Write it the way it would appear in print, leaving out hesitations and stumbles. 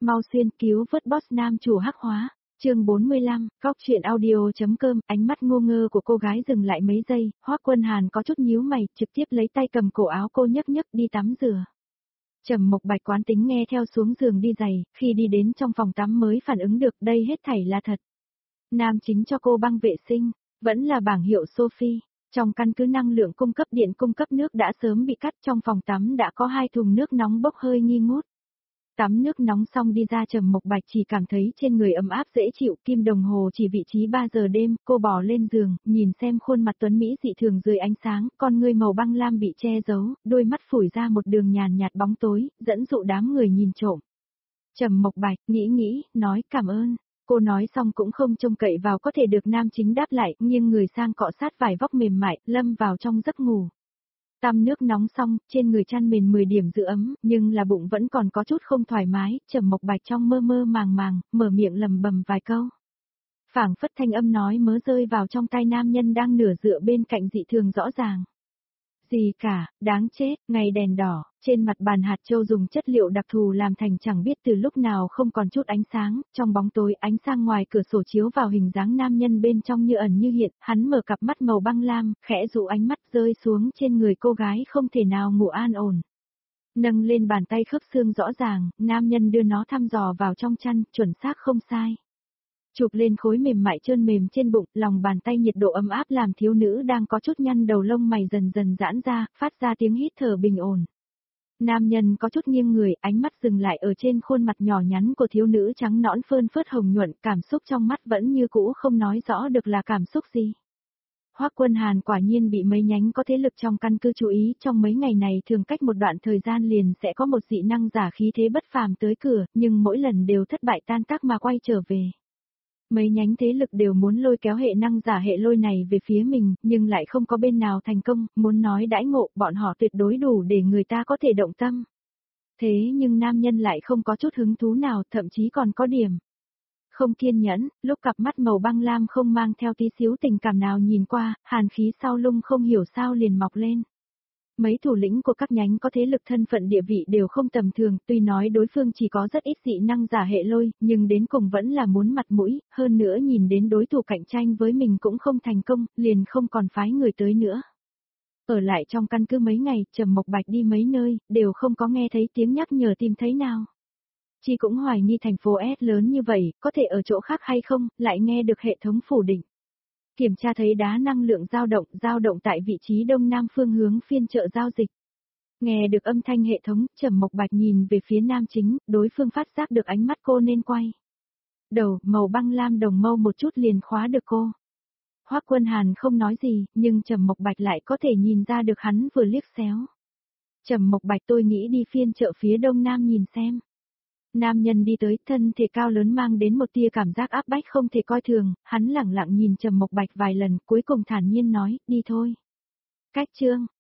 mau xuyên cứu vớt boss nam chủ hắc hóa. Chương 45, Cóc truyện audio.com. Ánh mắt ngô ngơ của cô gái dừng lại mấy giây, Hoắc Quân Hàn có chút nhíu mày, trực tiếp lấy tay cầm cổ áo cô nhấc đi tắm rửa. Trầm Mộc Bạch quán tính nghe theo xuống giường đi giày, khi đi đến trong phòng tắm mới phản ứng được đây hết thảy là thật. Nam chính cho cô băng vệ sinh, vẫn là bảng hiệu Sophie. Trong căn cứ năng lượng cung cấp điện cung cấp nước đã sớm bị cắt, trong phòng tắm đã có 2 thùng nước nóng bốc hơi nghi ngút. Tắm nước nóng xong đi ra, Trầm Mộc Bạch chỉ cảm thấy trên người ấm áp dễ chịu, kim đồng hồ chỉ vị trí 3 giờ đêm, cô bò lên giường, nhìn xem khuôn mặt tuấn mỹ dị thường dưới ánh sáng, con ngươi màu băng lam bị che giấu, đôi mắt phủi ra một đường nhàn nhạt bóng tối, dẫn dụ đám người nhìn trộm. Trầm Mộc Bạch nghĩ, nói cảm ơn. Cô nói xong cũng không trông cậy vào có thể được nam chính đáp lại, nghiêng người sang cọ sát vải vóc mềm mại, lâm vào trong giấc ngủ. Tắm nước nóng xong, trên người chăn mền 10 điểm giữ ấm, nhưng là bụng vẫn còn có chút không thoải mái, Trầm Mộc Bạch trong mơ màng, mở miệng lầm bầm vài câu. Phảng phất thanh âm nói mớ rơi vào trong tai nam nhân đang nửa dựa bên cạnh dị thường rõ ràng. Gì cả, đáng chết, ngày đèn đỏ, trên mặt bàn hạt châu dùng chất liệu đặc thù làm thành chẳng biết từ lúc nào không còn chút ánh sáng, trong bóng tối ánh sang ngoài cửa sổ chiếu vào hình dáng nam nhân bên trong như ẩn như hiện, hắn mở cặp mắt màu băng lam, khẽ dụ ánh mắt rơi xuống trên người cô gái không thể nào ngủ an ổn. Nâng lên bàn tay khớp xương rõ ràng, nam nhân đưa nó thăm dò vào trong chăn, chuẩn xác không sai. Chụp lên khối mềm mại trơn mềm trên bụng, lòng bàn tay nhiệt độ ấm áp làm thiếu nữ đang có chút nhăn đầu lông mày dần dần giãn ra, phát ra tiếng hít thở bình ổn. Nam nhân có chút nghiêng người, ánh mắt dừng lại ở trên khuôn mặt nhỏ nhắn của thiếu nữ trắng nõn phơn phớt hồng nhuận, cảm xúc trong mắt vẫn như cũ không nói rõ được là cảm xúc gì. Hoắc Quân Hàn quả nhiên bị mấy nhánh có thế lực trong căn cứ chú ý, trong mấy ngày này thường cách một đoạn thời gian liền sẽ có một dị năng giả khí thế bất phàm tới cửa, nhưng mỗi lần đều thất bại tan tác mà quay trở về. Mấy nhánh thế lực đều muốn lôi kéo hệ năng giả hệ lôi này về phía mình, nhưng lại không có bên nào thành công, muốn nói đãi ngộ, bọn họ tuyệt đối đủ để người ta có thể động tâm. Thế nhưng nam nhân lại không có chút hứng thú nào, thậm chí còn có điểm không kiên nhẫn, lúc cặp mắt màu băng lam không mang theo tí xíu tình cảm nào nhìn qua, hàn khí sau lưng không hiểu sao liền mọc lên. Mấy thủ lĩnh của các nhánh có thế lực thân phận địa vị đều không tầm thường, tuy nói đối phương chỉ có rất ít dị năng giả hệ lôi, nhưng đến cùng vẫn là muốn mặt mũi, hơn nữa nhìn đến đối thủ cạnh tranh với mình cũng không thành công, liền không còn phái người tới nữa. Ở lại trong căn cứ mấy ngày, Trầm Mộc Bạch đi mấy nơi, đều không có nghe thấy tiếng nhắc nhở tìm thấy nào. Chị cũng hoài nghi thành phố S lớn như vậy, có thể ở chỗ khác hay không, lại nghe được hệ thống phủ định. Kiểm tra thấy đá năng lượng dao động tại vị trí đông nam phương hướng phiên chợ giao dịch. Nghe được âm thanh hệ thống, Trầm Mộc Bạch nhìn về phía nam chính, đối phương phát giác được ánh mắt cô nên quay đầu, màu băng lam đồng mâu một chút liền khóa được cô. Hoắc Quân Hàn không nói gì, nhưng Trầm Mộc Bạch lại có thể nhìn ra được hắn vừa liếc xéo. Trầm Mộc Bạch, tôi nghĩ đi phiên chợ phía đông nam nhìn xem. Nam nhân đi tới, thân thể cao lớn mang đến một tia cảm giác áp bách không thể coi thường, hắn lẳng lặng nhìn Trầm Mộc Bạch vài lần, cuối cùng thản nhiên nói, đi thôi. Cách chương